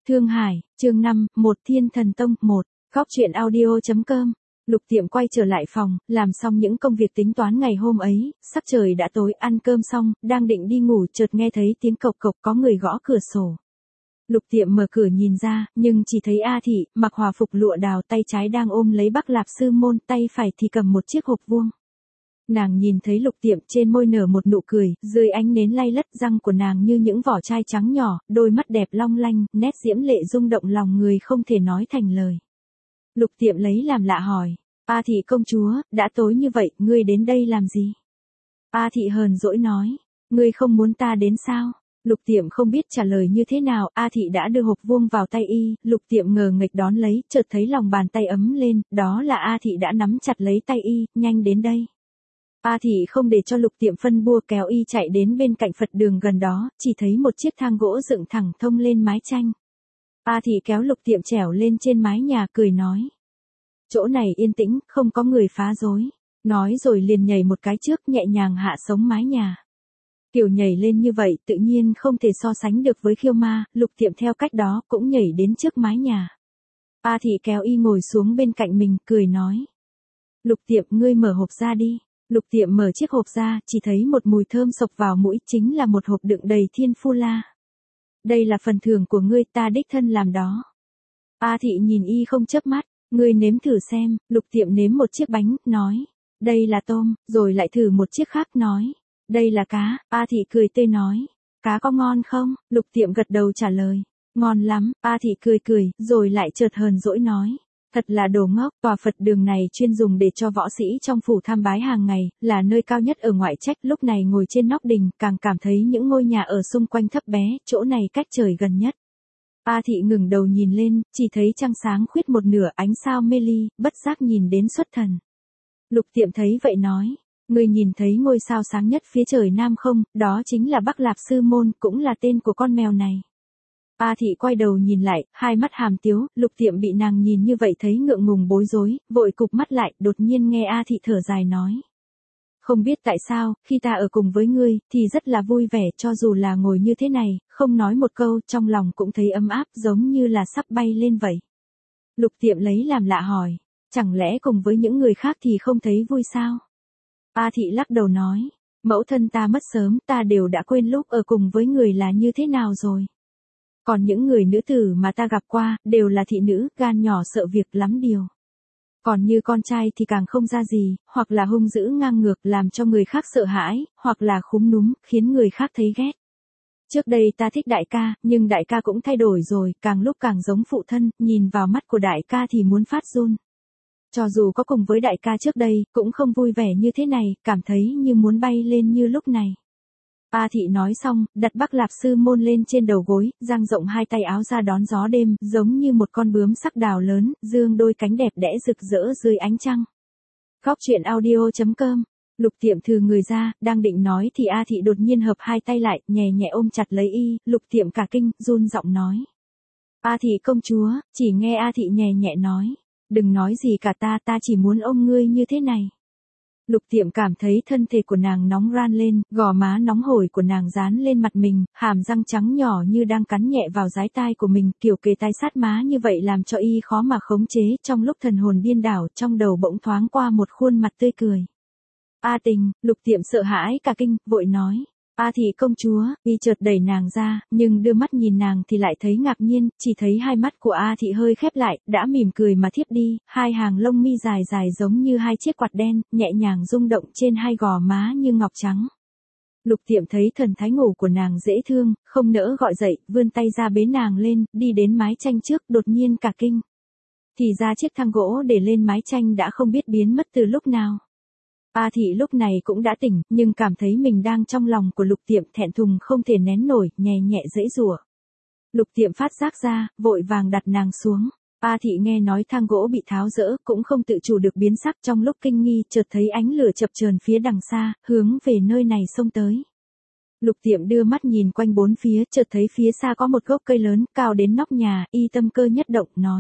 Thương Hải, chương 5, một Thiên Thần Tông, 1. Góc truyện audio.com. Lục Tiệm quay trở lại phòng, làm xong những công việc tính toán ngày hôm ấy, sắc trời đã tối, ăn cơm xong, đang định đi ngủ chợt nghe thấy tiếng cộc cộc có người gõ cửa sổ. Lục Tiệm mở cửa nhìn ra, nhưng chỉ thấy A Thị, mặc hòa phục lụa đào, tay trái đang ôm lấy Bắc Lạp Sư Môn, tay phải thì cầm một chiếc hộp vuông. Nàng nhìn thấy Lục Tiệm, trên môi nở một nụ cười, dưới ánh nến lay lất, răng của nàng như những vỏ chai trắng nhỏ, đôi mắt đẹp long lanh, nét diễm lệ rung động lòng người không thể nói thành lời. Lục Tiệm lấy làm lạ hỏi, A Thị công chúa, đã tối như vậy, ngươi đến đây làm gì? A Thị hờn dỗi nói, ngươi không muốn ta đến sao? Lục Tiệm không biết trả lời như thế nào, A Thị đã đưa hộp vuông vào tay y, Lục Tiệm ngờ nghệch đón lấy, chợt thấy lòng bàn tay ấm lên, đó là A Thị đã nắm chặt lấy tay y, nhanh đến đây. A Thị không để cho Lục Tiệm phân bua, kéo y chạy đến bên cạnh Phật đường gần đó, chỉ thấy một chiếc thang gỗ dựng thẳng thông lên mái tranh. A Thị kéo Lục Tiệm trèo lên trên mái nhà, cười nói, chỗ này yên tĩnh, không có người phá rối. Nói rồi liền nhảy một cái trước, nhẹ nhàng hạ sống mái nhà. Kiểu nhảy lên như vậy tự nhiên không thể so sánh được với khiêu ma, Lục Tiệm theo cách đó cũng nhảy đến trước mái nhà. A Thị kéo y ngồi xuống bên cạnh mình, cười nói, Lục Tiệm, ngươi mở hộp ra đi. Lục Tiệm mở chiếc hộp ra, chỉ thấy một mùi thơm sộc vào mũi, chính là một hộp đựng đầy thiên phu la. Đây là phần thưởng của ngươi, ta đích thân làm đó. A Thị nhìn y không chớp mắt, ngươi nếm thử xem. Lục Tiệm nếm một chiếc bánh, nói, đây là tôm, rồi lại thử một chiếc khác, nói, đây là cá. A Thị cười tươi nói, cá có ngon không? Lục Tiệm gật đầu trả lời, ngon lắm. A Thị cười cười, rồi lại chợt hờn dỗi nói, thật là đồ ngốc, tòa Phật đường này chuyên dùng để cho võ sĩ trong phủ tham bái hàng ngày, là nơi cao nhất ở ngoại trách. Lúc này ngồi trên nóc đình, càng cảm thấy những ngôi nhà ở xung quanh thấp bé, chỗ này cách trời gần nhất. A Thị ngừng đầu nhìn lên, chỉ thấy trăng sáng khuyết một nửa, ánh sao mê ly, bất giác nhìn đến xuất thần. Lục Tiệm thấy vậy nói, ngươi nhìn thấy ngôi sao sáng nhất phía trời nam không, đó chính là Bắc Lạp Sư Môn, cũng là tên của con mèo này. A Thị quay đầu nhìn lại, hai mắt hàm tiếu, Lục Tiệm bị nàng nhìn như vậy thấy ngượng ngùng bối rối, vội cụp mắt lại, đột nhiên nghe A Thị thở dài nói, không biết tại sao, khi ta ở cùng với ngươi, thì rất là vui vẻ, cho dù là ngồi như thế này, không nói một câu, trong lòng cũng thấy ấm áp, giống như là sắp bay lên vậy. Lục Tiệm lấy làm lạ hỏi, chẳng lẽ cùng với những người khác thì không thấy vui sao? A Thị lắc đầu nói, mẫu thân ta mất sớm, ta đều đã quên lúc ở cùng với người là như thế nào rồi. Còn những người nữ tử mà ta gặp qua, đều là thị nữ, gan nhỏ sợ việc lắm điều. Còn như con trai thì càng không ra gì, hoặc là hung dữ ngang ngược làm cho người khác sợ hãi, hoặc là khúm núm, khiến người khác thấy ghét. Trước đây ta thích đại ca, nhưng đại ca cũng thay đổi rồi, càng lúc càng giống phụ thân, nhìn vào mắt của đại ca thì muốn phát run. Cho dù có cùng với đại ca trước đây, cũng không vui vẻ như thế này, cảm thấy như muốn bay lên như lúc này. A Thị nói xong, đặt Bắc Lạp Sư Môn lên trên đầu gối, dang rộng hai tay áo ra đón gió đêm, giống như một con bướm sắc đào lớn, dương đôi cánh đẹp đẽ rực rỡ dưới ánh trăng. Góc truyện audio.com. Lục Tiệm thừ người ra, đang định nói thì A Thị đột nhiên hợp hai tay lại, nhẹ nhẹ ôm chặt lấy y, Lục Tiệm cả kinh, run giọng nói, A Thị công chúa. Chỉ nghe A Thị nhẹ nhẹ nói, đừng nói gì cả, ta chỉ muốn ôm ngươi như thế này. Lục Tiệm cảm thấy thân thể của nàng nóng ran lên, gò má nóng hổi của nàng dán lên mặt mình, hàm răng trắng nhỏ như đang cắn nhẹ vào dái tai của mình, kiểu kề tai sát má như vậy làm cho y khó mà khống chế. Trong lúc thần hồn điên đảo, trong đầu bỗng thoáng qua một khuôn mặt tươi cười. A Tình. Lục Tiệm sợ hãi cả kinh, vội nói, A Thị công chúa. Y chợt đẩy nàng ra, nhưng đưa mắt nhìn nàng thì lại thấy ngạc nhiên, chỉ thấy hai mắt của A Thị hơi khép lại, đã mỉm cười mà thiếp đi, hai hàng lông mi dài dài giống như hai chiếc quạt đen, nhẹ nhàng rung động trên hai gò má như ngọc trắng. Lục Tiệm thấy thần thái ngủ của nàng dễ thương, không nỡ gọi dậy, vươn tay ra bế nàng lên, đi đến mái tranh trước, đột nhiên cả kinh. Thì ra chiếc thang gỗ để lên mái tranh đã không biết biến mất từ lúc nào. A Thị lúc này cũng đã tỉnh, nhưng cảm thấy mình đang trong lòng của Lục Tiệm, thẹn thùng không thể nén nổi, nhẹ nhẹ giãy giụa. Lục Tiệm phát giác ra, vội vàng đặt nàng xuống. A Thị nghe nói thang gỗ bị tháo dỡ, cũng không tự chủ được biến sắc, trong lúc kinh nghi, chợt thấy ánh lửa chập chờn phía đằng xa, hướng về nơi này xông tới. Lục Tiệm đưa mắt nhìn quanh bốn phía, chợt thấy phía xa có một gốc cây lớn, cao đến nóc nhà, y tâm cơ nhất động, nói,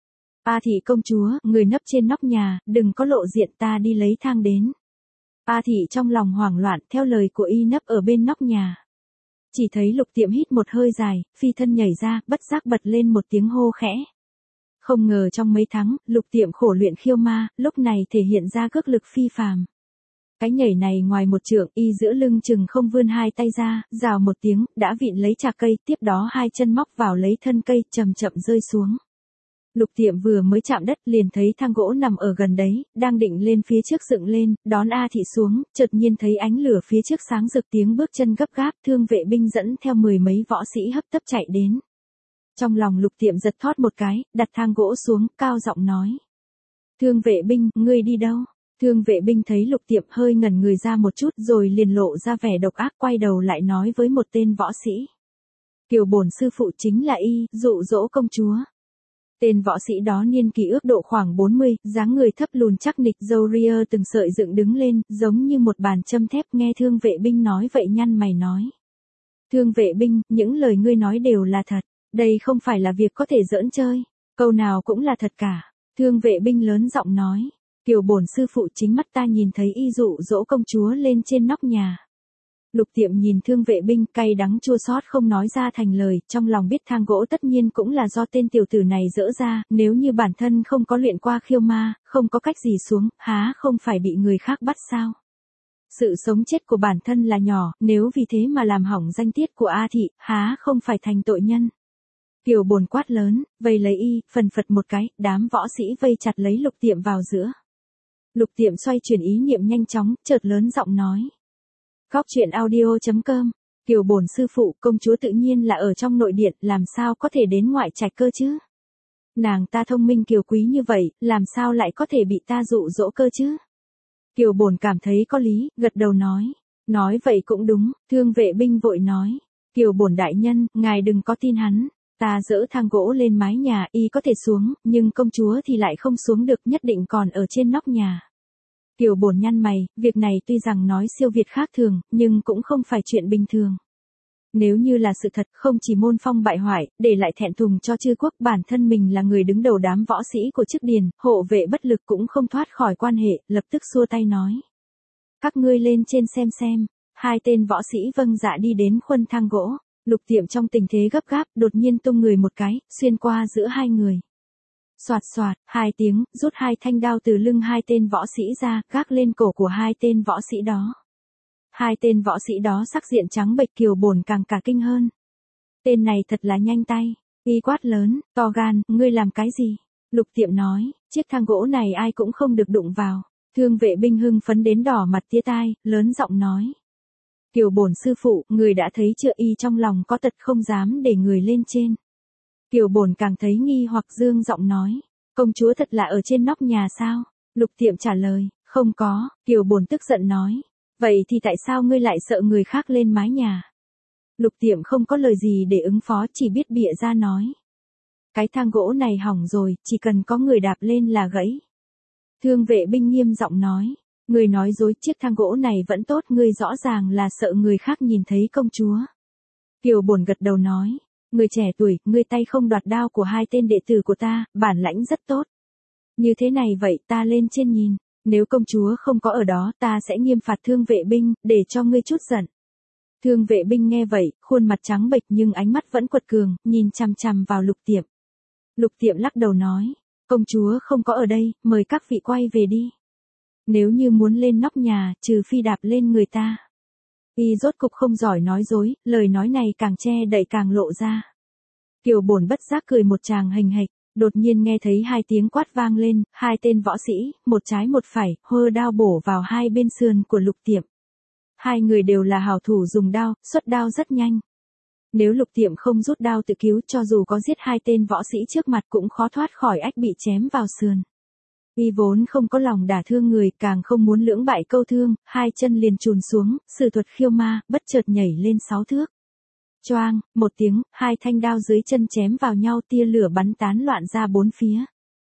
A Thị công chúa, người nấp trên nóc nhà, đừng có lộ diện, ta đi lấy thang đến. A Thị trong lòng hoảng loạn, theo lời của y nấp ở bên nóc nhà. chỉ thấy Lục Tiệm hít một hơi dài, phi thân nhảy ra, bất giác bật lên một tiếng hô khẽ. Không ngờ trong mấy tháng, Lục Tiệm khổ luyện khiêu ma, lúc này thể hiện ra cước lực phi phàm. Cái nhảy này ngoài một trượng, y giữa lưng chừng không vươn hai tay ra, rào một tiếng, đã vịn lấy chạc cây, tiếp đó hai chân móc vào lấy thân cây, chậm chậm rơi xuống. Lục Tiệm vừa mới chạm đất liền thấy thang gỗ nằm ở gần đấy, đang định lên phía trước dựng lên, đón A Thị xuống, chợt nhiên thấy ánh lửa phía trước sáng rực, tiếng bước chân gấp gáp, thương vệ binh dẫn theo 10 mấy võ sĩ hấp tấp chạy đến. Trong lòng Lục Tiệm giật thót một cái, đặt thang gỗ xuống, cao giọng nói. Thương vệ binh, ngươi đi đâu? Thương vệ binh thấy Lục Tiệm hơi ngẩn người ra một chút rồi liền lộ ra vẻ độc ác, quay đầu lại nói với một tên võ sĩ. Kiều bổn sư phụ chính là y, dụ dỗ công chúa. Tên võ sĩ đó niên kỷ ước độ khoảng 40, dáng người thấp lùn chắc nịch, râu ria từng sợi dựng đứng lên, giống như một bàn châm thép. Nghe thương vệ binh nói vậy nhăn mày nói. Thương vệ binh, những lời ngươi nói đều là thật, đây không phải là việc có thể giỡn chơi, câu nào cũng là thật cả. Thương vệ binh lớn giọng nói. Kiều bổn sư phụ chính mắt ta nhìn thấy y dụ dỗ công chúa lên trên nóc nhà. Lục Tiệm nhìn thương vệ binh, cay đắng chua xót không nói ra thành lời, trong lòng biết thang gỗ tất nhiên cũng là do tên tiểu tử này dỡ ra, nếu như bản thân không có luyện qua khiêu ma, không có cách gì xuống, há không phải bị người khác bắt sao? Sự sống chết của bản thân là nhỏ, nếu vì thế mà làm hỏng danh tiết của A Thị, há không phải thành tội nhân? Kiều bồn quát lớn, vây lấy y, phần phật một cái, đám võ sĩ vây chặt lấy Lục Tiệm vào giữa. Lục Tiệm xoay chuyển ý niệm nhanh chóng, chợt lớn giọng nói. Góc truyện audio.com, Kiều bổn sư phụ, công chúa tự nhiên là ở trong nội điện, làm sao có thể đến ngoại trạch cơ chứ? Nàng ta thông minh kiều quý như vậy, làm sao lại có thể bị ta dụ dỗ cơ chứ? Kiều bổn cảm thấy có lý, gật đầu nói. Nói vậy cũng đúng, thương vệ binh vội nói. Kiều bổn đại nhân, ngài đừng có tin hắn. Ta dỡ thang gỗ lên mái nhà, y có thể xuống, nhưng công chúa thì lại không xuống được, nhất định còn ở trên nóc nhà. Kiều bổn nhăn mày, việc này tuy rằng nói siêu việt khác thường, nhưng cũng không phải chuyện bình thường. Nếu như là sự thật, không chỉ môn phong bại hoại, để lại thẹn thùng cho chư quốc, bản thân mình là người đứng đầu đám võ sĩ của chức điền, hộ vệ bất lực cũng không thoát khỏi quan hệ, lập tức xua tay nói. Các ngươi lên trên xem. Hai tên võ sĩ vâng dạ đi đến khuân thang gỗ. Lục Tiệm trong tình thế gấp gáp, đột nhiên tung người một cái, xuyên qua giữa hai người. Soạt soạt, hai tiếng, rút hai thanh đao từ lưng hai tên võ sĩ ra, gác lên cổ của hai tên võ sĩ đó. Hai tên võ sĩ đó sắc diện trắng bệch, Kiều bổn càng cả kinh hơn. Tên này thật là nhanh tay, y quát lớn, to gan, ngươi làm cái gì? Lục Tiệm nói, chiếc thang gỗ này ai cũng không được đụng vào. Thương vệ binh hưng phấn đến đỏ mặt tía tai, lớn giọng nói. Kiều bổn sư phụ, người đã thấy chưa, y trong lòng có tật không dám để người lên trên. Kiều bổn càng thấy nghi hoặc, dương giọng nói. Công chúa thật là ở trên nóc nhà sao? Lục Tiệm trả lời, không có. Kiều bổn tức giận nói. Vậy thì tại sao ngươi lại sợ người khác lên mái nhà? Lục Tiệm không có lời gì để ứng phó, chỉ biết bịa ra nói. Cái thang gỗ này hỏng rồi, chỉ cần có người đạp lên là gãy. Thương vệ binh nghiêm giọng nói. Người nói dối, chiếc thang gỗ này vẫn tốt, ngươi rõ ràng là sợ người khác nhìn thấy công chúa. Kiều bổn gật đầu nói. Người trẻ tuổi, ngươi tay không đoạt đao của hai tên đệ tử của ta, bản lãnh rất tốt. Như thế này vậy, ta lên trên nhìn. Nếu công chúa không có ở đó, ta sẽ nghiêm phạt thương vệ binh, để cho ngươi chút giận. Thương vệ binh nghe vậy, khuôn mặt trắng bệch nhưng ánh mắt vẫn quật cường, nhìn chằm chằm vào Lục Tiệm. Lục Tiệm lắc đầu nói, công chúa không có ở đây, mời các vị quay về đi. Nếu như muốn lên nóc nhà, trừ phi đạp lên người ta. Y rốt cục không giỏi nói dối, lời nói này càng che đậy càng lộ ra. Kiều bổn bất giác cười một tràng hình hạch, đột nhiên nghe thấy hai tiếng quát vang lên, hai tên võ sĩ, một trái một phải, hơ đao bổ vào hai bên sườn của Lục Tiệm. Hai người đều là hảo thủ dùng đao, xuất đao rất nhanh. Nếu Lục Tiệm không rút đao tự cứu, cho dù có giết hai tên võ sĩ trước mặt cũng khó thoát khỏi ách bị chém vào sườn. Y vốn không có lòng đả thương người, càng không muốn lưỡng bại câu thương, hai chân liền chùn xuống, sử thuật khiêu ma, bất chợt nhảy lên 6 thước. Choang, một tiếng, hai thanh đao dưới chân chém vào nhau, tia lửa bắn tán loạn ra bốn phía.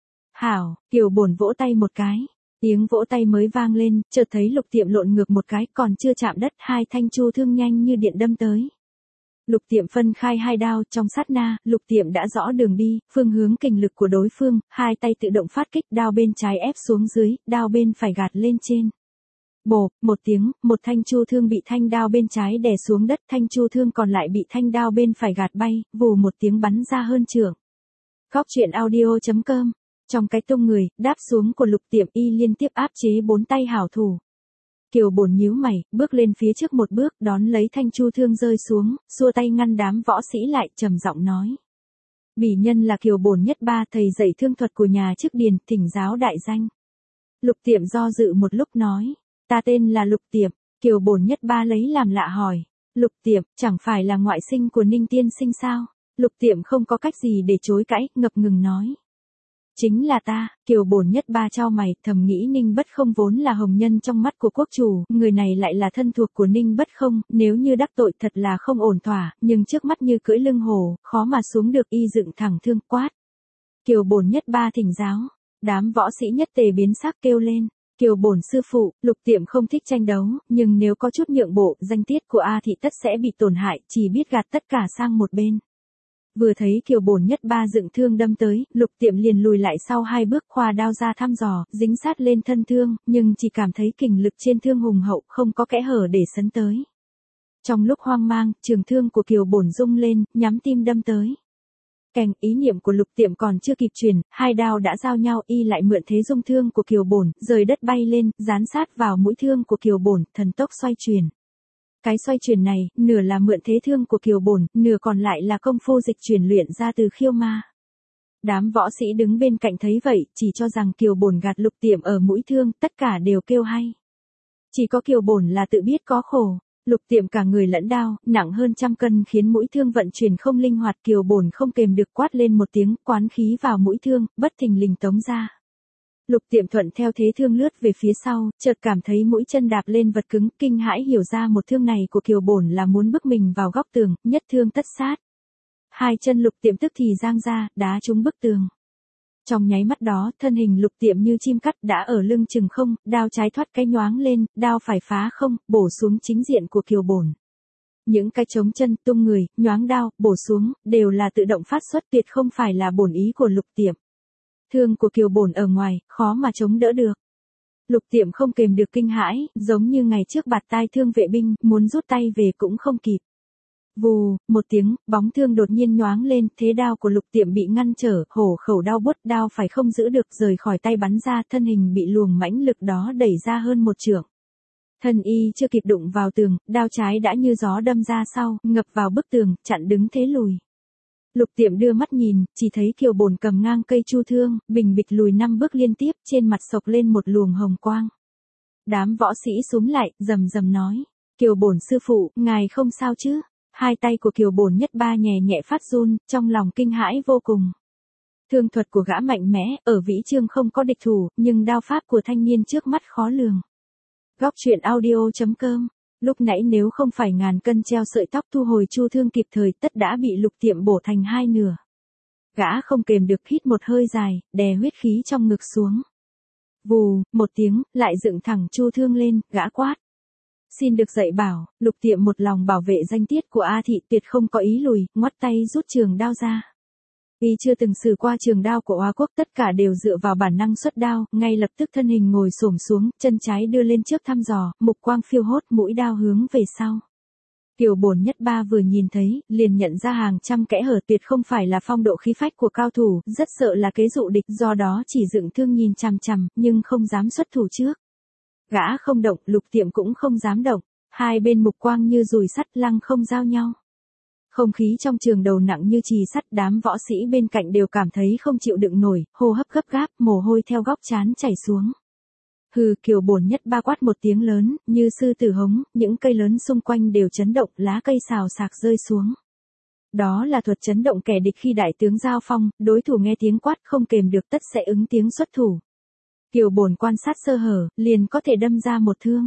Hảo, Kiều bổn vỗ tay một cái. Tiếng vỗ tay mới vang lên, chợt thấy Lục Tiệm lộn ngược một cái, còn chưa chạm đất, hai thanh chu thương nhanh như điện đâm tới. Lục Tiệm phân khai hai đao, trong sát na, Lục Tiệm đã rõ đường đi, phương hướng kình lực của đối phương, hai tay tự động phát kích, đao bên trái ép xuống dưới, đao bên phải gạt lên trên. Bộp, một tiếng, một thanh chu thương bị thanh đao bên trái đè xuống đất, thanh chu thương còn lại bị thanh đao bên phải gạt bay, vù một tiếng bắn ra hơn trượng. Góc truyện audio.com. Trong cái tung người, đáp xuống của Lục Tiệm y liên tiếp áp chế 4 tay hảo thủ. Kiều Bổn nhíu mày, bước lên phía trước một bước, đón lấy thanh chu thương rơi xuống, xua tay ngăn đám võ sĩ lại, trầm giọng nói. Bỉ nhân là Kiều Bổn Nhất Ba, thầy dạy thương thuật của nhà trước điền, thỉnh giáo đại danh. Lục Tiệm do dự một lúc nói. Ta tên là Lục Tiệm. Kiều Bổn Nhất Ba lấy làm lạ hỏi. Lục Tiệm, chẳng phải là ngoại sinh của Ninh tiên sinh sao? Lục Tiệm không có cách gì để chối cãi, ngập ngừng nói. Chính là ta. Kiều Bổn Nhất Ba chau mày, thầm nghĩ Ninh Bất Không vốn là hồng nhân trong mắt của quốc chủ, người này lại là thân thuộc của Ninh Bất Không, nếu như đắc tội thật là không ổn thỏa, nhưng trước mắt như cưỡi lưng hổ, khó mà xuống được, y dựng thẳng thương quát. Kiều Bổn Nhất Ba thỉnh giáo. Đám võ sĩ nhất tề biến sắc kêu lên. Kiều Bổn sư phụ, Lục Tiệm không thích tranh đấu, nhưng nếu có chút nhượng bộ, danh tiết của A thị tất sẽ bị tổn hại, chỉ biết gạt tất cả sang một bên. Vừa thấy Kiều Bổn Nhất Ba dựng thương đâm tới, Lục Tiệm liền lùi lại sau 2 bước, khoa đao ra thăm dò, dính sát lên thân thương, nhưng chỉ cảm thấy kình lực trên thương hùng hậu, không có kẽ hở để sấn tới. Trong lúc hoang mang, trường thương của Kiều Bổn rung lên, nhắm tim đâm tới. Kèng, ý niệm của Lục Tiệm còn chưa kịp truyền, 2 đao đã giao nhau, y lại mượn thế dung thương của Kiều Bổn, rời đất bay lên, dán sát vào mũi thương của Kiều Bổn, thần tốc xoay chuyển. Cái xoay chuyển này, nửa là mượn thế thương của Kiều Bổn, nửa còn lại là công phu dịch chuyển luyện ra từ khiêu ma. Đám võ sĩ đứng bên cạnh thấy vậy, chỉ cho rằng Kiều Bổn gạt Lục Tiệm ở mũi thương, tất cả đều kêu hay. Chỉ có Kiều Bổn là tự biết có khổ. Lục Tiệm cả người lẫn đao, nặng hơn 100 cân khiến mũi thương vận chuyển không linh hoạt, Kiều Bổn không kềm được quát lên một tiếng, quán khí vào mũi thương, bất thình lình tống ra. Lục Tiệm thuận theo thế thương lướt về phía sau, chợt cảm thấy mũi chân đạp lên vật cứng, kinh hãi hiểu ra một thương này của Kiều Bổn là muốn bức mình vào góc tường, nhất thương tất sát. 2 chân Lục Tiệm tức thì giang ra, đá trúng bức tường. Trong nháy mắt đó, thân hình Lục Tiệm như chim cắt đã ở lưng chừng không, đao trái thoát cái nhoáng lên, đao phải phá không, bổ xuống chính diện của Kiều Bổn. Những cái chống chân, tung người, nhoáng đao, bổ xuống, đều là tự động phát xuất, tuyệt không phải là bổn ý của Lục Tiệm. Thương của Kiều Bổn ở ngoài, khó mà chống đỡ được. Lục Tiệm không kềm được kinh hãi, giống như ngày trước bạt tai thương vệ binh, muốn rút tay về cũng không kịp. Vù, một tiếng, bóng thương đột nhiên nhoáng lên, thế đao của Lục Tiệm bị ngăn trở, hổ khẩu đau buốt, đao phải không giữ được, rời khỏi tay bắn ra, thân hình bị luồng mãnh lực đó đẩy ra hơn 1 trượng. Thân y chưa kịp đụng vào tường, đao trái đã như gió đâm ra sau, ngập vào bức tường, chặn đứng thế lùi. Lục Tiệm đưa mắt nhìn, chỉ thấy Kiều Bổn cầm ngang cây chu thương, bình bịch lùi 5 bước liên tiếp, trên mặt sộc lên một luồng hồng quang. Đám võ sĩ xúm lại, rầm rầm nói, Kiều Bổn sư phụ, ngài không sao chứ? 2 tay của Kiều Bổn Nhất Ba nhẹ nhẹ phát run, trong lòng kinh hãi vô cùng. Thương thuật của gã mạnh mẽ, ở Vĩ Chương không có địch thủ, nhưng đao pháp của thanh niên trước mắt khó lường. Góc truyện audio.com. Lúc nãy nếu không phải ngàn cân treo sợi tóc thu hồi chu thương kịp thời, tất đã bị Lục Tiệm bổ thành 2 nửa. Gã không kềm được hít một hơi dài, đè huyết khí trong ngực xuống. Vù, một tiếng, lại dựng thẳng chu thương lên, gã quát. Xin được dạy bảo. Lục Tiệm một lòng bảo vệ danh tiết của A thị, tuyệt không có ý lùi, ngoắt tay rút trường đao ra. Y chưa từng sử qua trường đao của Hoa Quốc, tất cả đều dựa vào bản năng xuất đao, ngay lập tức thân hình ngồi xổm xuống, chân trái đưa lên trước thăm dò, mục quang phiêu hốt, mũi đao hướng về sau. Kiều Bổn Nhất Ba vừa nhìn thấy, liền nhận ra hàng trăm kẽ hở, tuyệt không phải là phong độ khí phách của cao thủ, rất sợ là kế dụ địch, do đó chỉ dựng thương nhìn chằm chằm, nhưng không dám xuất thủ trước. Gã không động, Lục Tiệm cũng không dám động, 2 bên mục quang như dùi sắt, lăng không giao nhau. Không khí trong trường đầu nặng như chì sắt, đám võ sĩ bên cạnh đều cảm thấy không chịu đựng nổi, hô hấp gấp gáp, mồ hôi theo góc trán chảy xuống. Hừ, Kiều Bổn Nhất Ba quát một tiếng lớn, như sư tử hống, những cây lớn xung quanh đều chấn động, lá cây xào xạc rơi xuống. Đó là thuật chấn động kẻ địch khi đại tướng giao phong, đối thủ nghe tiếng quát không kềm được tất sẽ ứng tiếng xuất thủ. Kiều Bổn quan sát sơ hở, liền có thể đâm ra một thương.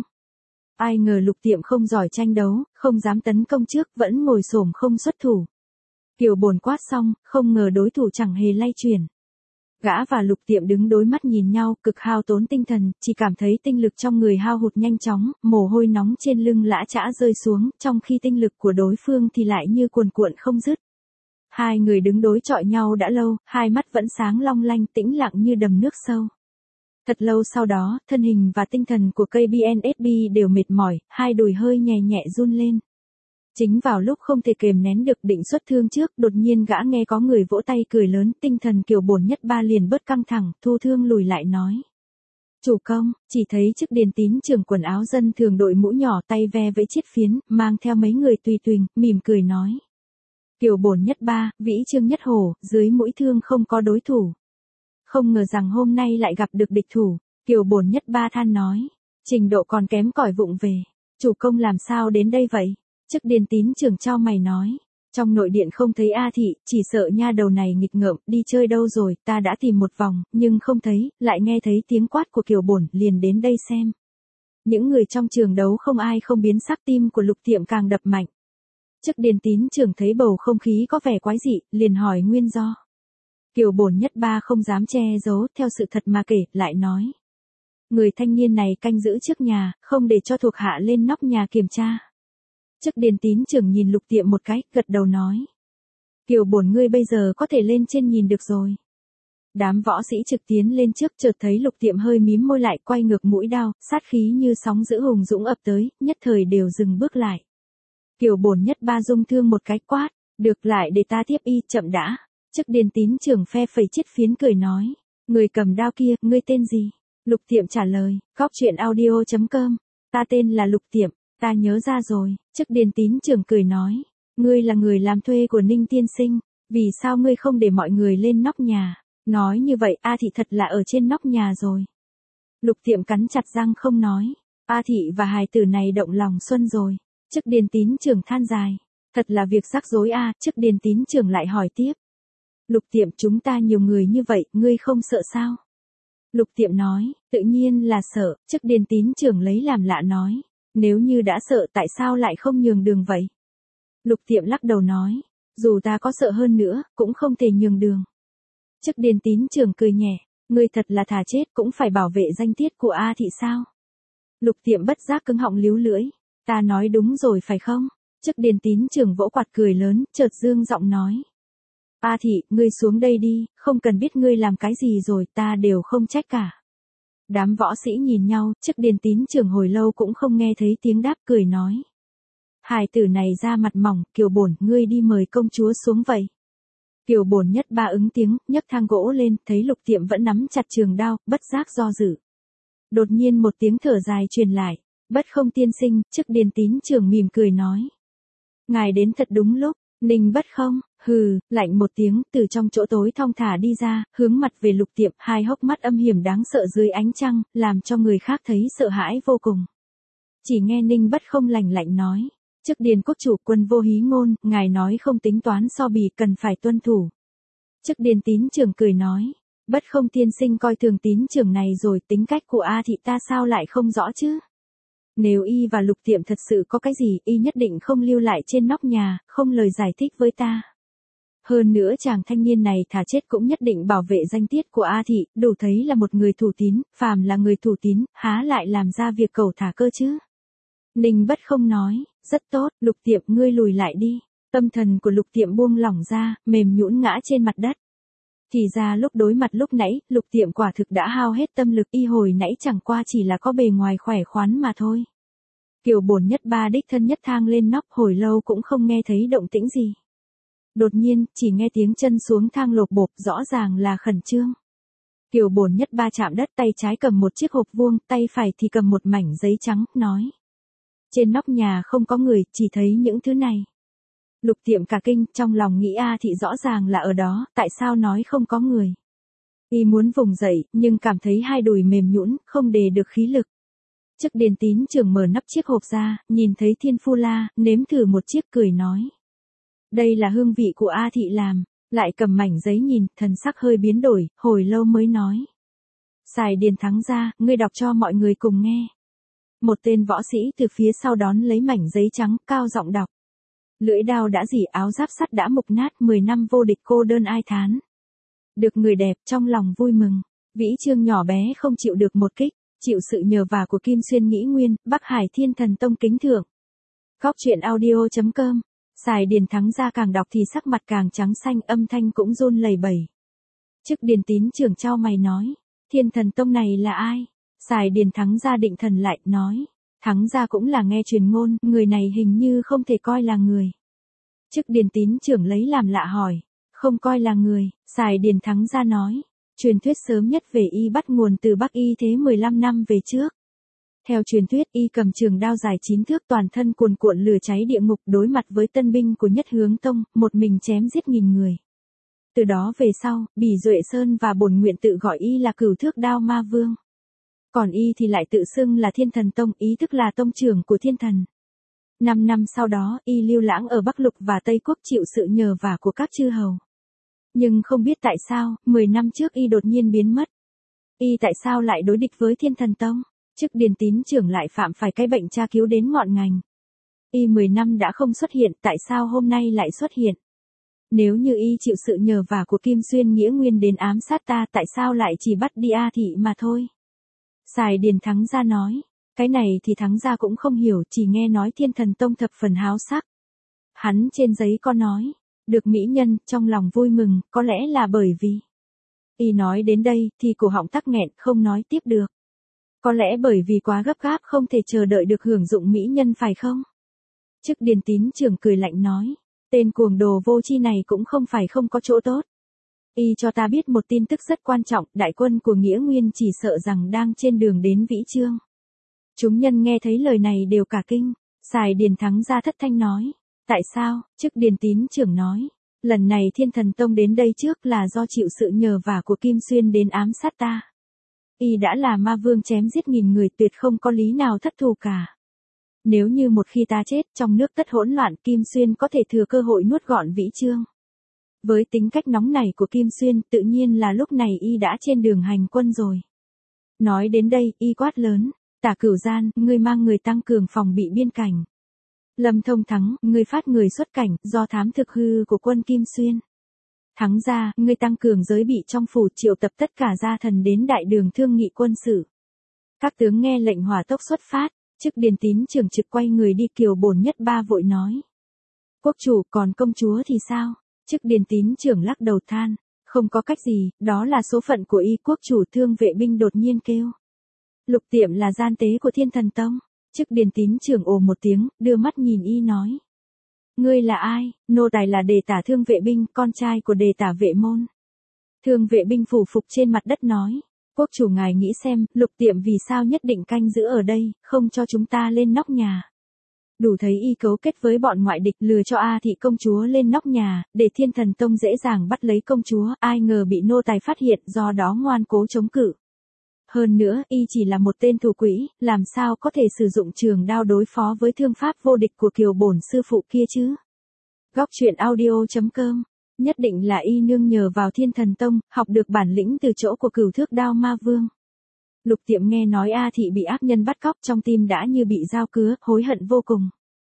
Ai ngờ Lục Tiệm không giỏi tranh đấu, không dám tấn công trước, vẫn ngồi xổm không xuất thủ. Kiều Bổn quát xong, không ngờ đối thủ chẳng hề lay chuyển. Gã và Lục Tiệm đứng đối mắt nhìn nhau, cực hao tốn tinh thần, chỉ cảm thấy tinh lực trong người hao hụt nhanh chóng, mồ hôi nóng trên lưng lã chã rơi xuống, trong khi tinh lực của đối phương thì lại như cuồn cuộn không dứt. 2 người đứng đối chọi nhau đã lâu, 2 mắt vẫn sáng long lanh, tĩnh lặng như đầm nước sâu. Thật lâu sau đó, thân hình và tinh thần của cây BNSB đều mệt mỏi, hai đùi hơi nhẹ nhẹ run lên. Chính vào lúc không thể kềm nén được định xuất thương trước, đột nhiên gã nghe có người vỗ tay cười lớn, tinh thần Kiều Bổn Nhất Ba liền bớt căng thẳng, thu thương lùi lại nói. Chủ công, chỉ thấy chức Điền Tín trưởng quần áo dân thường đội mũ nhỏ tay ve vẫy chiết phiến, mang theo mấy người tùy tùng, mỉm cười nói. Kiều Bổn Nhất Ba, Vĩ Trương Nhất Hổ, dưới mũi thương không có đối thủ. Không ngờ rằng hôm nay lại gặp được địch thủ, Kiều Bổn Nhất Ba than nói. Trình độ còn kém cỏi vụng về. Chủ công làm sao đến đây vậy? Chức Điền Tín trưởng chau mày nói. Trong nội điện không thấy A Thị, chỉ sợ nha đầu này nghịch ngợm, đi chơi đâu rồi, ta đã tìm một vòng, nhưng không thấy, lại nghe thấy tiếng quát của Kiều Bổn, liền đến đây xem. Những người trong trường đấu không ai không biến sắc, tim của Lục Tiệm càng đập mạnh. Chức Điền Tín trưởng thấy bầu không khí có vẻ quái dị, liền hỏi nguyên do. Kiều Bổn Nhất Ba không dám che giấu, theo sự thật mà kể, lại nói. Người thanh niên này canh giữ trước nhà, không để cho thuộc hạ lên nóc nhà kiểm tra. Chức Điền Tín trưởng nhìn Lục Tiệm một cái, gật đầu nói. Kiều Bổn ngươi bây giờ có thể lên trên nhìn được rồi. Đám võ sĩ trực tiến lên trước, chợt thấy Lục Tiệm hơi mím môi lại, quay ngược mũi đao, sát khí như sóng dữ hùng dũng ập tới, nhất thời đều dừng bước lại. Kiều Bổn Nhất Ba rung thương một cái quát, được lại để ta tiếp y, chậm đã. Chức Điền Tín trưởng phe phẩy chiết phiến cười nói. Người cầm đao kia, ngươi tên gì? Lục Tiệm trả lời, cóc.audio.com. Ta tên là Lục Tiệm, ta nhớ ra rồi. Chức Điền Tín trưởng cười nói. Ngươi là người làm thuê của Ninh tiên sinh, vì sao ngươi không để mọi người lên nóc nhà? Nói như vậy A Thị thật là ở trên nóc nhà rồi. Lục Tiệm cắn chặt răng không nói. A Thị và hài tử này động lòng xuân rồi. Chức Điền Tín trưởng than dài. Thật là việc rắc rối a. Chức Điền Tín trưởng lại hỏi tiếp. Lục Tiệm, chúng ta nhiều người như vậy, ngươi không sợ sao? Lục Tiệm nói, tự nhiên là sợ. Chức Điền Tín trưởng lấy làm lạ nói. Nếu như đã sợ tại sao lại không nhường đường vậy? Lục Tiệm lắc đầu nói, dù ta có sợ hơn nữa, cũng không thể nhường đường. Chức Điền Tín trưởng cười nhẹ, ngươi thật là thà chết cũng phải bảo vệ danh tiết của A Thị sao? Lục Tiệm bất giác cứng họng líu lưỡi, ta nói đúng rồi phải không? Chức Điền Tín trưởng vỗ quạt cười lớn, chợt dương giọng nói. A Thị, ngươi xuống đây đi, không cần biết ngươi làm cái gì rồi, ta đều không trách cả. Đám võ sĩ nhìn nhau, Chức Điền Tín trưởng hồi lâu cũng không nghe thấy tiếng đáp, cười nói. Hài tử này ra mặt mỏng, Kiều Bổn, ngươi đi mời công chúa xuống vậy. Kiều Bổn Nhất Ba ứng tiếng, nhấc thang gỗ lên, thấy Lục Tiệm vẫn nắm chặt trường đao, bất giác do dự. Đột nhiên một tiếng thở dài truyền lại, bất không tiên sinh. Chức Điền Tín trưởng mỉm cười nói. Ngài đến thật đúng lúc. Ninh bất không, hừ, lạnh một tiếng, từ trong chỗ tối thong thả đi ra, hướng mặt về Lục Tiệm, hai hốc mắt âm hiểm đáng sợ dưới ánh trăng, làm cho người khác thấy sợ hãi vô cùng. Chỉ nghe Ninh bất không lạnh lạnh nói. Chức Điền quốc chủ, quân vô hí ngôn, ngài nói không tính toán so bì, cần phải tuân thủ. Chức Điền Tín trưởng cười nói. Bất không tiên sinh coi thường Tín trưởng này rồi, tính cách của A Thị ta sao lại không rõ chứ? Nếu y và Lục Tiệm thật sự có cái gì, y nhất định không lưu lại trên nóc nhà, không lời giải thích với ta. Hơn nữa chàng thanh niên này thà chết cũng nhất định bảo vệ danh tiết của A Thị, đủ thấy là một người thủ tín, phàm là người thủ tín, há lại làm ra việc cẩu thả cơ chứ. Ninh bất không nói, rất tốt, Lục Tiệm ngươi lùi lại đi. Tâm thần của Lục Tiệm buông lỏng ra, mềm nhũn ngã trên mặt đất. Thì ra lúc đối mặt lúc nãy, Lục Tiệm quả thực đã hao hết tâm lực, y hồi nãy chẳng qua chỉ là có bề ngoài khỏe khoắn mà thôi. Kiều Bổn Nhất Ba đích thân nhất thang lên nóc, hồi lâu cũng không nghe thấy động tĩnh gì. Đột nhiên, chỉ nghe tiếng chân xuống thang lộp bộp, rõ ràng là khẩn trương. Kiều Bổn Nhất Ba chạm đất, tay trái cầm một chiếc hộp vuông, tay phải thì cầm một mảnh giấy trắng, nói. Trên nóc nhà không có người, chỉ thấy những thứ này. Lục Tiệm cả kinh, trong lòng nghĩ A Thị rõ ràng là ở đó, tại sao nói không có người. Y muốn vùng dậy, nhưng cảm thấy hai đùi mềm nhũn, không đề được khí lực. Chức Điền Tín trưởng mở nắp chiếc hộp ra, nhìn thấy thiên phu la, nếm thử một chiếc cười nói. Đây là hương vị của A Thị làm, lại cầm mảnh giấy nhìn, thần sắc hơi biến đổi, hồi lâu mới nói. Sài Điền Thắng ra, ngươi đọc cho mọi người cùng nghe. Một tên võ sĩ từ phía sau đón lấy mảnh giấy trắng, cao giọng đọc. Lưỡi đao đã rỉ, áo giáp sắt đã mục nát, 10 năm vô địch cô đơn ai thán. Được người đẹp, trong lòng vui mừng. Vĩ Trương nhỏ bé không chịu được một kích, chịu sự nhờ vả của Kim Xuyên Nghĩ Nguyên, Bắc Hải Thiên Thần Tông kính thưởng. Cóc.audio.com. Sài Điền Thắng ra càng đọc thì sắc mặt càng trắng xanh, âm thanh cũng run lẩy bẩy. Chức Điền Tín trưởng chau mày nói. Thiên Thần Tông này là ai? Sài Điền Thắng gia định thần lại, nói. Thắng gia cũng là nghe truyền ngôn, người này hình như không thể coi là người. Chức Điền Tín trưởng lấy làm lạ hỏi. Không coi là người, Sài Điền Thắng gia nói. Truyền thuyết sớm nhất về y bắt nguồn từ Bắc Y thế 15 năm về trước. Theo truyền thuyết, y cầm trường đao dài 9 thước, toàn thân cuồn cuộn lửa cháy địa ngục, đối mặt với tân binh của Nhất Hướng Tông, một mình chém giết nghìn người. Từ đó về sau, Bỉ Duệ Sơn và Bổn Nguyện tự gọi y là Cửu Thước Đao Ma Vương. Còn y thì lại tự xưng là Thiên Thần Tông, ý tức là tông trưởng của thiên thần. 5 năm sau đó, y lưu lãng ở Bắc Lục và Tây Quốc, chịu sự nhờ vả của các chư hầu. Nhưng không biết tại sao, 10 năm trước y đột nhiên biến mất. Y tại sao lại đối địch với Thiên Thần Tông? Chức Điền Tín trưởng lại phạm phải cái bệnh tra cứu đến ngọn ngành. Y 10 năm đã không xuất hiện, tại sao hôm nay lại xuất hiện? Nếu như y chịu sự nhờ vả của Kim Xuyên Nghĩa Nguyên đến ám sát ta, tại sao lại chỉ bắt đi A Thị mà thôi? Sài Điền Thắng gia nói. Cái này thì Thắng gia cũng không hiểu, chỉ nghe nói Thiên Thần Tông thập phần háo sắc. Hắn trên giấy có nói. Được mỹ nhân, trong lòng vui mừng, có lẽ là bởi vì. Y nói đến đây, thì cổ họng tắc nghẹn, không nói tiếp được. Có lẽ bởi vì quá gấp gáp không thể chờ đợi được hưởng dụng mỹ nhân phải không? Chức Điền Tín trưởng cười lạnh nói. Tên cuồng đồ vô tri này cũng không phải không có chỗ tốt. Y cho ta biết một tin tức rất quan trọng, đại quân của Nghĩa Nguyên chỉ sợ rằng đang trên đường đến Vĩ Chương. Chúng nhân nghe thấy lời này đều cả kinh. Sài Điền Thắng gia thất thanh nói. Tại sao? Chức Điền Tín trưởng nói. Lần này Thiên Thần Tông đến đây trước là do chịu sự nhờ vả của Kim Xuyên đến ám sát ta. Y đã là ma vương chém giết nghìn người, tuyệt không có lý nào thất thù cả. Nếu như một khi ta chết, trong nước tất hỗn loạn, Kim Xuyên có thể thừa cơ hội nuốt gọn Vĩ Chương. Với tính cách nóng nảy của Kim Xuyên, tự nhiên là lúc này y đã trên đường hành quân rồi. Nói đến đây, y quát lớn. Tả Cửu Gian, ngươi mang người tăng cường phòng bị biên cảnh. Lâm Thông Thắng, ngươi phát người xuất cảnh, do thám thực hư của quân Kim Xuyên. Thắng gia, ngươi tăng cường giới bị trong phủ, triệu tập tất cả gia thần đến đại đường thương nghị quân sự. Các tướng nghe lệnh hỏa tốc xuất phát. Chức Điền Tín trưởng trực quay người đi. Kiều Bổn Nhất Ba vội nói. Quốc chủ, còn công chúa thì sao? Chức Điền Tín trưởng lắc đầu than. Không có cách gì, đó là số phận của y. Quốc chủ Thương Vệ binh đột nhiên kêu. Lục Tiệm là gian tế của Thiên Thần Tông. Chức Điền Tín trưởng ồ một tiếng, đưa mắt nhìn y nói. Ngươi là ai? Nô tài là Đề Tả Thương Vệ binh, con trai của Đề Tả Vệ Môn. Thương Vệ binh phủ phục trên mặt đất nói. Quốc chủ ngài nghĩ xem, Lục Tiệm vì sao nhất định canh giữ ở đây, không cho chúng ta lên nóc nhà. Đủ thấy y cấu kết với bọn ngoại địch, lừa cho A Thị công chúa lên nóc nhà, để Thiên Thần Tông dễ dàng bắt lấy công chúa, ai ngờ bị nô tài phát hiện, do đó ngoan cố chống cự. Hơn nữa, y chỉ là một tên thủ quỹ, làm sao có thể sử dụng trường đao đối phó với thương pháp vô địch của Kiều Bổn sư phụ kia chứ? Góc truyện audio.com. Nhất định là y nương nhờ vào Thiên Thần Tông, học được bản lĩnh từ chỗ của Cửu Thước Đao Ma Vương. Lục Tiệm nghe nói A Thị bị ác nhân bắt cóc, trong tim đã như bị dao cứa, hối hận vô cùng.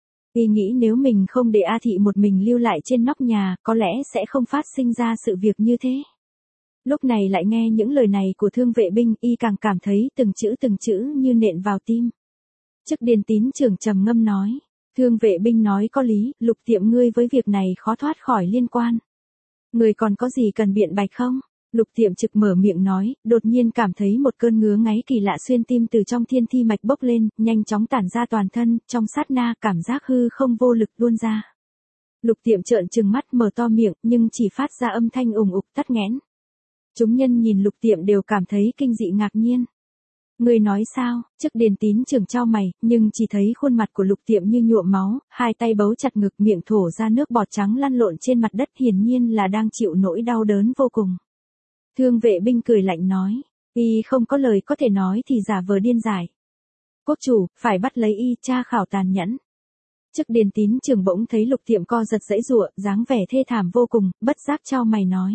Y nghĩ nếu mình không để A Thị một mình lưu lại trên nóc nhà, có lẽ sẽ không phát sinh ra sự việc như thế. Lúc này lại nghe những lời này của Thương Vệ binh, y càng cảm thấy từng chữ như nện vào tim. Chức Điền Tín trưởng trầm ngâm nói. Thương Vệ binh nói có lý, Lục Tiệm ngươi với việc này khó thoát khỏi liên quan. Người còn có gì cần biện bạch không? Lục Tiệm trực mở miệng nói, đột nhiên cảm thấy một cơn ngứa ngáy kỳ lạ xuyên tim từ trong thiên thi mạch bốc lên, nhanh chóng tản ra toàn thân, trong sát na cảm giác hư không vô lực tuôn ra. Lục Tiệm trợn trừng mắt mở to miệng, nhưng chỉ phát ra âm thanh ùng ục tắt nghẽn. Chúng nhân nhìn Lục Tiệm đều cảm thấy kinh dị ngạc nhiên. Người nói sao? Chức Điền Tín trưởng chau mày, nhưng chỉ thấy khuôn mặt của Lục Tiệm như nhuộm máu, hai tay bấu chặt ngực, miệng thổ ra nước bọt trắng lăn lộn trên mặt đất, hiển nhiên là đang chịu nỗi đau đớn vô cùng. Thương Vệ binh cười lạnh nói, y không có lời có thể nói thì giả vờ điên dại. Quốc chủ, phải bắt lấy y, tra khảo tàn nhẫn. Chức Điền Tín trưởng bỗng thấy Lục Tiệm co giật giãy giụa, dáng vẻ thê thảm vô cùng, bất giác chau mày nói.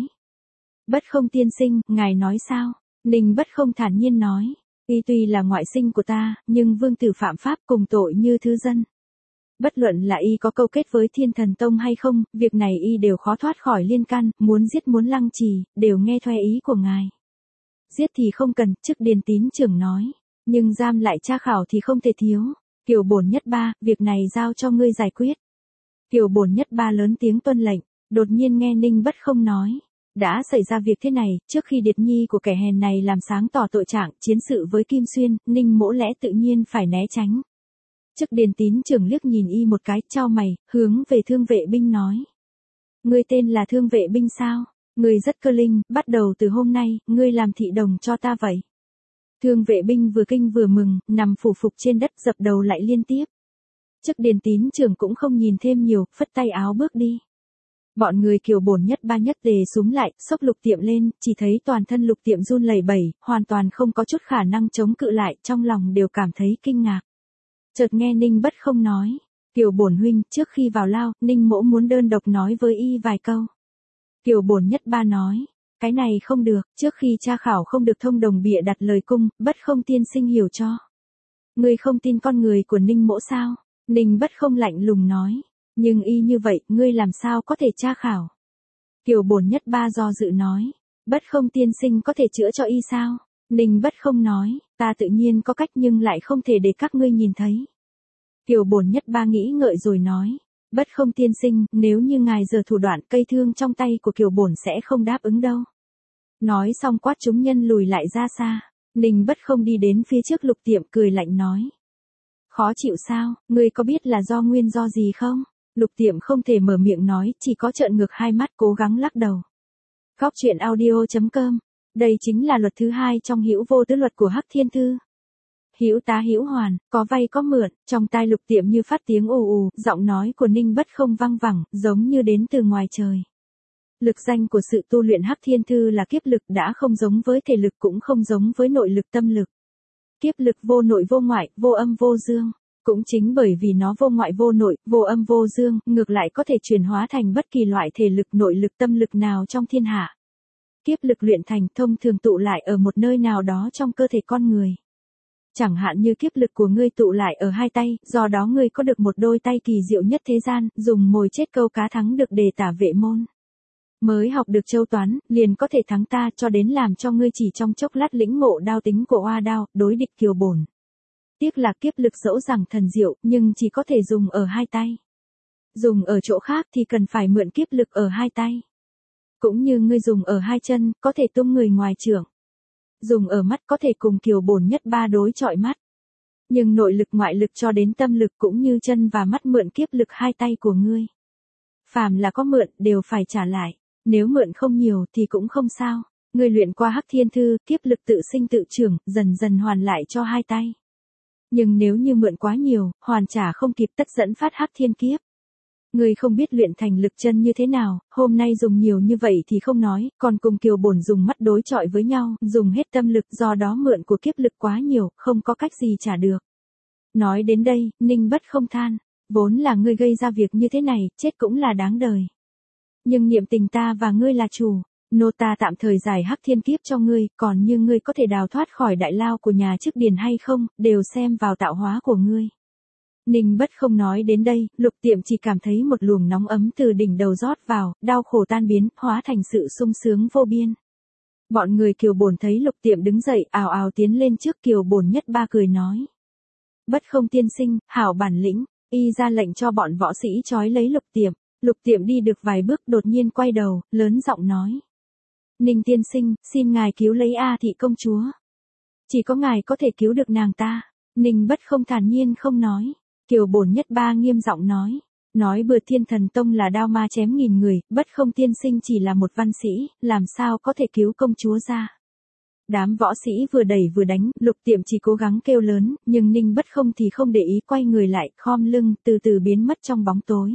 Bất Không tiên sinh, ngài nói sao? Ninh Bất Không thản nhiên nói. Y tuy là ngoại sinh của ta, nhưng vương tử phạm pháp cùng tội như thứ dân. Bất luận là y có câu kết với Thiên Thần Tông hay không, việc này y đều khó thoát khỏi liên can, muốn giết muốn lăng trì, đều nghe theo ý của ngài. Giết thì không cần, Chức Điền Tín trưởng nói, nhưng giam lại tra khảo thì không thể thiếu. Kiều Bổn Nhất Ba, việc này giao cho ngươi giải quyết. Kiều Bổn Nhất Ba lớn tiếng tuân lệnh, đột nhiên nghe Ninh Bất Không nói. Đã xảy ra việc thế này, trước khi điệt nhi của kẻ hèn này làm sáng tỏ tội trạng chiến sự với Kim Xuyên, Ninh Mỗ lẽ tự nhiên phải né tránh. Chức Điền Tín trưởng liếc nhìn y một cái, chau mày, hướng về Thương Vệ Binh nói. Ngươi tên là Thương Vệ Binh sao? Ngươi rất cơ linh, bắt đầu từ hôm nay, ngươi làm thị đồng cho ta vậy. Thương Vệ Binh vừa kinh vừa mừng, nằm phủ phục trên đất dập đầu lại liên tiếp. Chức Điền Tín trưởng cũng không nhìn thêm nhiều, phất tay áo bước đi. Bọn người Kiều Bổn nhất ba nhất tề súm lại, xốc Lục Tiệm lên, chỉ thấy toàn thân Lục Tiệm run lẩy bẩy, hoàn toàn không có chút khả năng chống cự lại, trong lòng đều cảm thấy kinh ngạc. Chợt nghe Ninh Bất Không nói, Kiều Bổn huynh, trước khi vào lao, Ninh Mỗ muốn đơn độc nói với y vài câu. Kiều Bổn nhất ba nói, cái này không được, trước khi tra khảo không được thông đồng bịa đặt lời cung, Bất Không tiên sinh hiểu cho. Ngươi không tin con người của Ninh Mỗ sao? Ninh Bất Không lạnh lùng nói, nhưng y như vậy, ngươi làm sao có thể tra khảo? Kiều Bổn nhất ba do dự nói, Bất Không tiên sinh có thể chữa cho y sao? Ninh Bất Không nói, ta tự nhiên có cách nhưng lại không thể để các ngươi nhìn thấy. Kiều Bổn nhất ba nghĩ ngợi rồi nói, Bất Không tiên sinh, nếu như ngài giở thủ đoạn, cây thương trong tay của Kiều Bổn sẽ không đáp ứng đâu. Nói xong quát chúng nhân lùi lại ra xa. Ninh Bất Không đi đến phía trước Lục Tiệm cười lạnh nói, khó chịu sao, ngươi có biết là do nguyên do gì không? Lục Tiệm không thể mở miệng nói, chỉ có trợn ngược hai mắt cố gắng lắc đầu. Góc truyện audio.com. Đây chính là luật thứ 2 trong Hữu Vô Tứ luật của Hắc Thiên Thư. Hữu tá hữu hoàn, có vay có mượn, trong tai Lục Tiệm như phát tiếng ù ù, giọng nói của Ninh Bất Không vang vẳng, giống như đến từ ngoài trời. Lực danh của sự tu luyện Hắc Thiên Thư là kiếp lực, đã không giống với thể lực cũng không giống với nội lực tâm lực. Kiếp lực vô nội vô ngoại, vô âm vô dương. Cũng chính bởi vì nó vô ngoại vô nội, vô âm vô dương, ngược lại có thể chuyển hóa thành bất kỳ loại thể lực nội lực tâm lực nào trong thiên hạ. Kiếp lực luyện thành thông thường tụ lại ở một nơi nào đó trong cơ thể con người. Chẳng hạn như kiếp lực của ngươi tụ lại ở hai tay, do đó ngươi có được một đôi tay kỳ diệu nhất thế gian, dùng mồi chết câu cá thắng được đề tả vệ môn. Mới học được châu toán, liền có thể thắng ta, cho đến làm cho ngươi chỉ trong chốc lát lĩnh ngộ đao tính của oa đao, đối địch Kiều Bổn. Tiếc là kiếp lực dẫu rằng thần diệu, nhưng chỉ có thể dùng ở hai tay. Dùng ở chỗ khác thì cần phải mượn kiếp lực ở hai tay. Cũng như ngươi dùng ở hai chân, có thể tung người ngoài chưởng. Dùng ở mắt có thể cùng Kiều Bổn nhất ba đối chọi mắt. Nhưng nội lực ngoại lực cho đến tâm lực cũng như chân và mắt mượn kiếp lực hai tay của ngươi. Phàm là có mượn, đều phải trả lại. Nếu mượn không nhiều thì cũng không sao. Ngươi luyện qua Hắc Thiên Thư, kiếp lực tự sinh tự trưởng, dần dần hoàn lại cho hai tay. Nhưng nếu như mượn quá nhiều, hoàn trả không kịp tất dẫn phát Hắc Thiên Kiếp. Ngươi không biết luyện thành lực chân như thế nào, hôm nay dùng nhiều như vậy thì không nói, còn cùng Kiều Bổn dùng mắt đối chọi với nhau, dùng hết tâm lực, do đó mượn của kiếp lực quá nhiều, không có cách gì trả được. Nói đến đây, Ninh Bất Không than, vốn là ngươi gây ra việc như thế này, chết cũng là đáng đời. Nhưng niệm tình ta và ngươi là chủ, nô ta tạm thời giải Hắc Thiên Kiếp cho ngươi, còn như ngươi có thể đào thoát khỏi đại lao của nhà Chức Điền hay không, đều xem vào tạo hóa của ngươi. Ninh Bất Không nói đến đây, Lục Tiệm chỉ cảm thấy một luồng nóng ấm từ đỉnh đầu rót vào, đau khổ tan biến, hóa thành sự sung sướng vô biên. Bọn người Kiều Bổn thấy Lục Tiệm đứng dậy, ào ào tiến lên trước. Kiều Bổn nhất ba cười nói, Bất Không tiên sinh, hảo bản lĩnh. Y ra lệnh cho bọn võ sĩ trói lấy Lục Tiệm. Lục Tiệm đi được vài bước đột nhiên quay đầu, lớn giọng nói, Ninh tiên sinh, xin ngài cứu lấy A thị công chúa. Chỉ có ngài có thể cứu được nàng ta. Ninh Bất Không thản nhiên không nói. Kiều Bổn nhất ba nghiêm giọng nói bừa Thiên Thần Tông là đao ma chém nghìn người, Bất Không tiên sinh chỉ là một văn sĩ, làm sao có thể cứu công chúa ra. Đám võ sĩ vừa đẩy vừa đánh, Lục Tiệm chỉ cố gắng kêu lớn, nhưng Ninh Bất Không thì không để ý, quay người lại, khom lưng, từ từ biến mất trong bóng tối.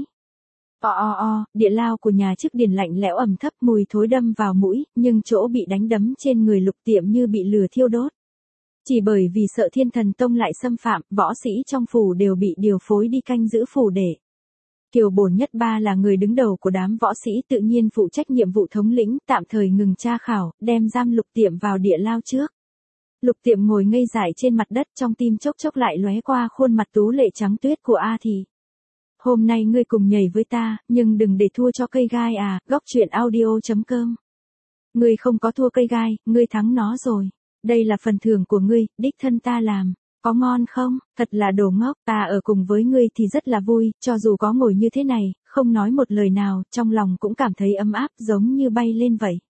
Địa lao của nhà Chức Điền lạnh lẽo ẩm thấp, mùi thối đâm vào mũi, nhưng chỗ bị đánh đấm trên người Lục Tiệm như bị lửa thiêu đốt. Chỉ bởi vì sợ Thiên Thần Tông lại xâm phạm, võ sĩ trong phủ đều bị điều phối đi canh giữ phủ để. Kiều Bổn nhất ba là người đứng đầu của đám võ sĩ, tự nhiên phụ trách nhiệm vụ thống lĩnh, tạm thời ngừng tra khảo, đem giam Lục Tiệm vào địa lao trước. Lục Tiệm ngồi ngây dại trên mặt đất, trong tim chốc chốc lại lóe qua khuôn mặt tú lệ trắng tuyết của A Thị. Hôm nay ngươi cùng nhảy với ta, nhưng đừng để thua cho cây gai à. Góc truyện audio.com. Ngươi không có thua cây gai, ngươi thắng nó rồi. Đây là phần thưởng của ngươi, đích thân ta làm. Có ngon không? Thật là đồ ngốc, ta ở cùng với ngươi thì rất là vui, cho dù có ngồi như thế này, không nói một lời nào, trong lòng cũng cảm thấy ấm áp giống như bay lên vậy.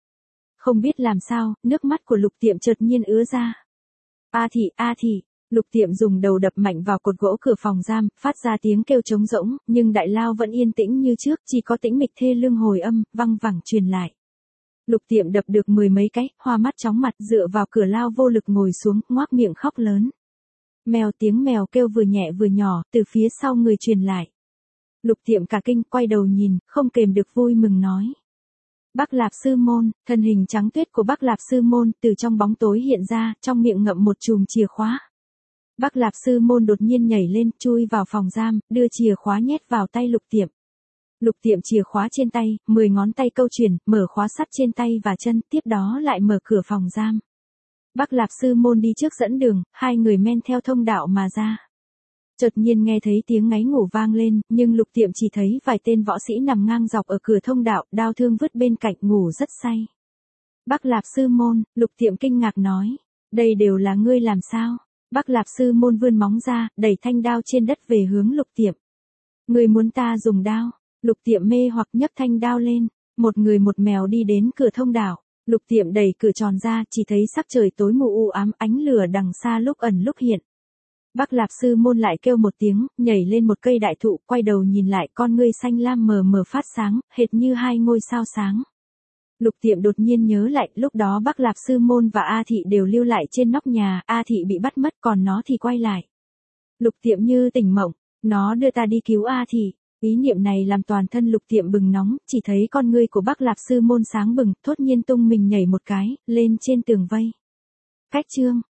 không biết làm sao, nước mắt của Lục Tiệm chợt nhiên ứa ra. A thị, Lục Tiệm dùng đầu đập mạnh vào cột gỗ cửa phòng giam, phát ra tiếng kêu trống rỗng, nhưng đại lao vẫn yên tĩnh như trước, chỉ có tĩnh mịch thê lương hồi âm, văng vẳng truyền lại. Lục Tiệm đập được 10 mấy cái, hoa mắt chóng mặt, dựa vào cửa lao vô lực ngồi xuống, ngoác miệng khóc lớn. Mèo, tiếng mèo kêu vừa nhẹ vừa nhỏ, từ phía sau người truyền lại. Lục Tiệm cả kinh, quay đầu nhìn, không kềm được vui mừng nói. Bác Lạp Sư Môn, thân hình trắng tuyết của Bác Lạp Sư Môn từ trong bóng tối hiện ra, trong miệng ngậm một chùm chìa khóa. Bác Lạp Sư Môn đột nhiên nhảy lên, chui vào phòng giam, đưa chìa khóa nhét vào tay Lục Tiệm. Lục Tiệm chìa khóa trên tay, 10 ngón tay câu chuyển, mở khóa sắt trên tay và chân, tiếp đó lại mở cửa phòng giam. Bác Lạp Sư Môn đi trước dẫn đường, hai người men theo thông đạo mà ra. Chợt nhiên nghe thấy tiếng ngáy ngủ vang lên, nhưng Lục Tiệm chỉ thấy vài tên võ sĩ nằm ngang dọc ở cửa thông đạo, đao thương vứt bên cạnh, ngủ rất say. Bác Lạp Sư Môn, Lục Tiệm kinh ngạc nói, đây đều là ngươi làm sao? Bác Lạp Sư Môn vươn móng ra, đẩy thanh đao trên đất về hướng Lục Tiệm. Ngươi muốn ta dùng đao? Lục Tiệm mê hoặc nhấc thanh đao lên, một người một mèo đi đến cửa thông đạo. Lục Tiệm đẩy cửa tròn ra, chỉ thấy sắc trời tối mù u ám, ánh lửa đằng xa lúc ẩn lúc hiện. Bác Lạp Sư Môn lại kêu một tiếng, nhảy lên một cây đại thụ, quay đầu nhìn lại, con ngươi xanh lam mờ mờ phát sáng, hệt như hai ngôi sao sáng. Lục Tiệm đột nhiên nhớ lại, lúc đó Bác Lạp Sư Môn và A Thị đều lưu lại trên nóc nhà, A Thị bị bắt mất, còn nó thì quay lại. Lục Tiệm như tỉnh mộng, nó đưa ta đi cứu A Thị. Ý niệm này làm toàn thân Lục Tiệm bừng nóng, chỉ thấy con ngươi của Bác Lạp Sư Môn sáng bừng, thốt nhiên tung mình nhảy một cái, lên trên tường vây. Cách chương